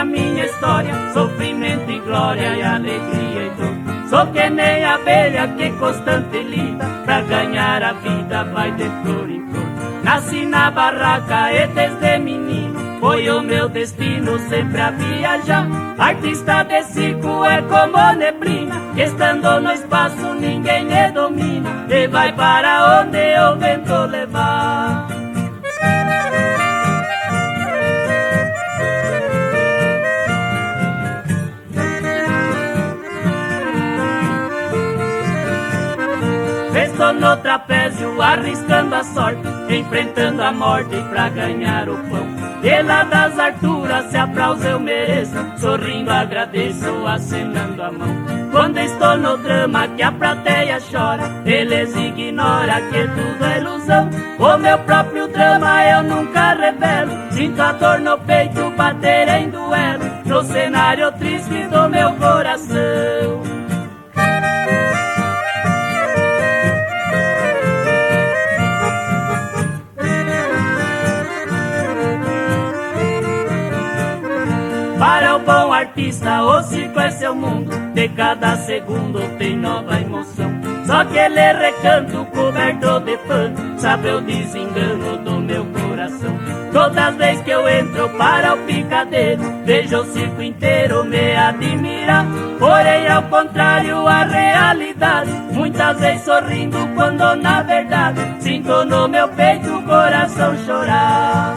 minha história, sofrimento e glória e alegria e dor. Sou que nem a abelha que constante lida, pra ganhar a vida vai de flor em flor. Nasci na barraca e desde menino foi o meu destino sempre a viajar. Artista de circo é como neblina, que estando no espaço ninguém me domina, e vai para onde o vento levar. Estou no trapézio, arriscando a sorte, enfrentando a morte pra ganhar o pão. E lá das alturas, se aplauso eu mereço, sorrindo agradeço, acenando a mão. Quando estou no drama que a plateia chora, eles ignoram que tudo é ilusão. O meu próprio drama eu nunca revelo, sinto a dor no peito bater em duelo, no cenário triste do meu coração. Para o bom artista, o circo é seu mundo, de cada segundo tem nova emoção. Só que ele é recanto coberto de pano, sabe o desengano do meu coração. Todas as vezes que eu entro para o picadeiro, vejo o circo inteiro me admirar. Porém ao contrário a realidade, muitas vezes sorrindo quando na verdade sinto no meu peito o coração chorar.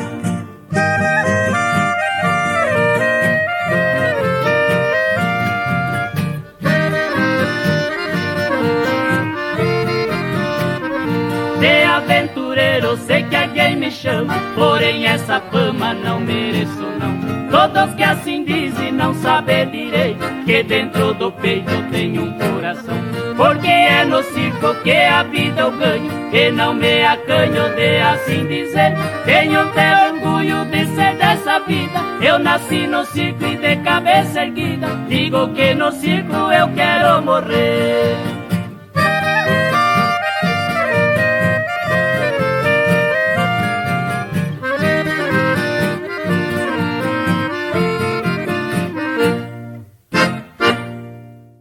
De aventureiro sei que alguém me chama, porém essa fama não mereço não. Todos que assim dizem não sabem direito que dentro do peito tem um coração. Porque é no circo que a vida eu ganho, e não me acanho de assim dizer. Tenho até orgulho de ser dessa vida, eu nasci no circo e de cabeça erguida digo que no circo eu quero morrer.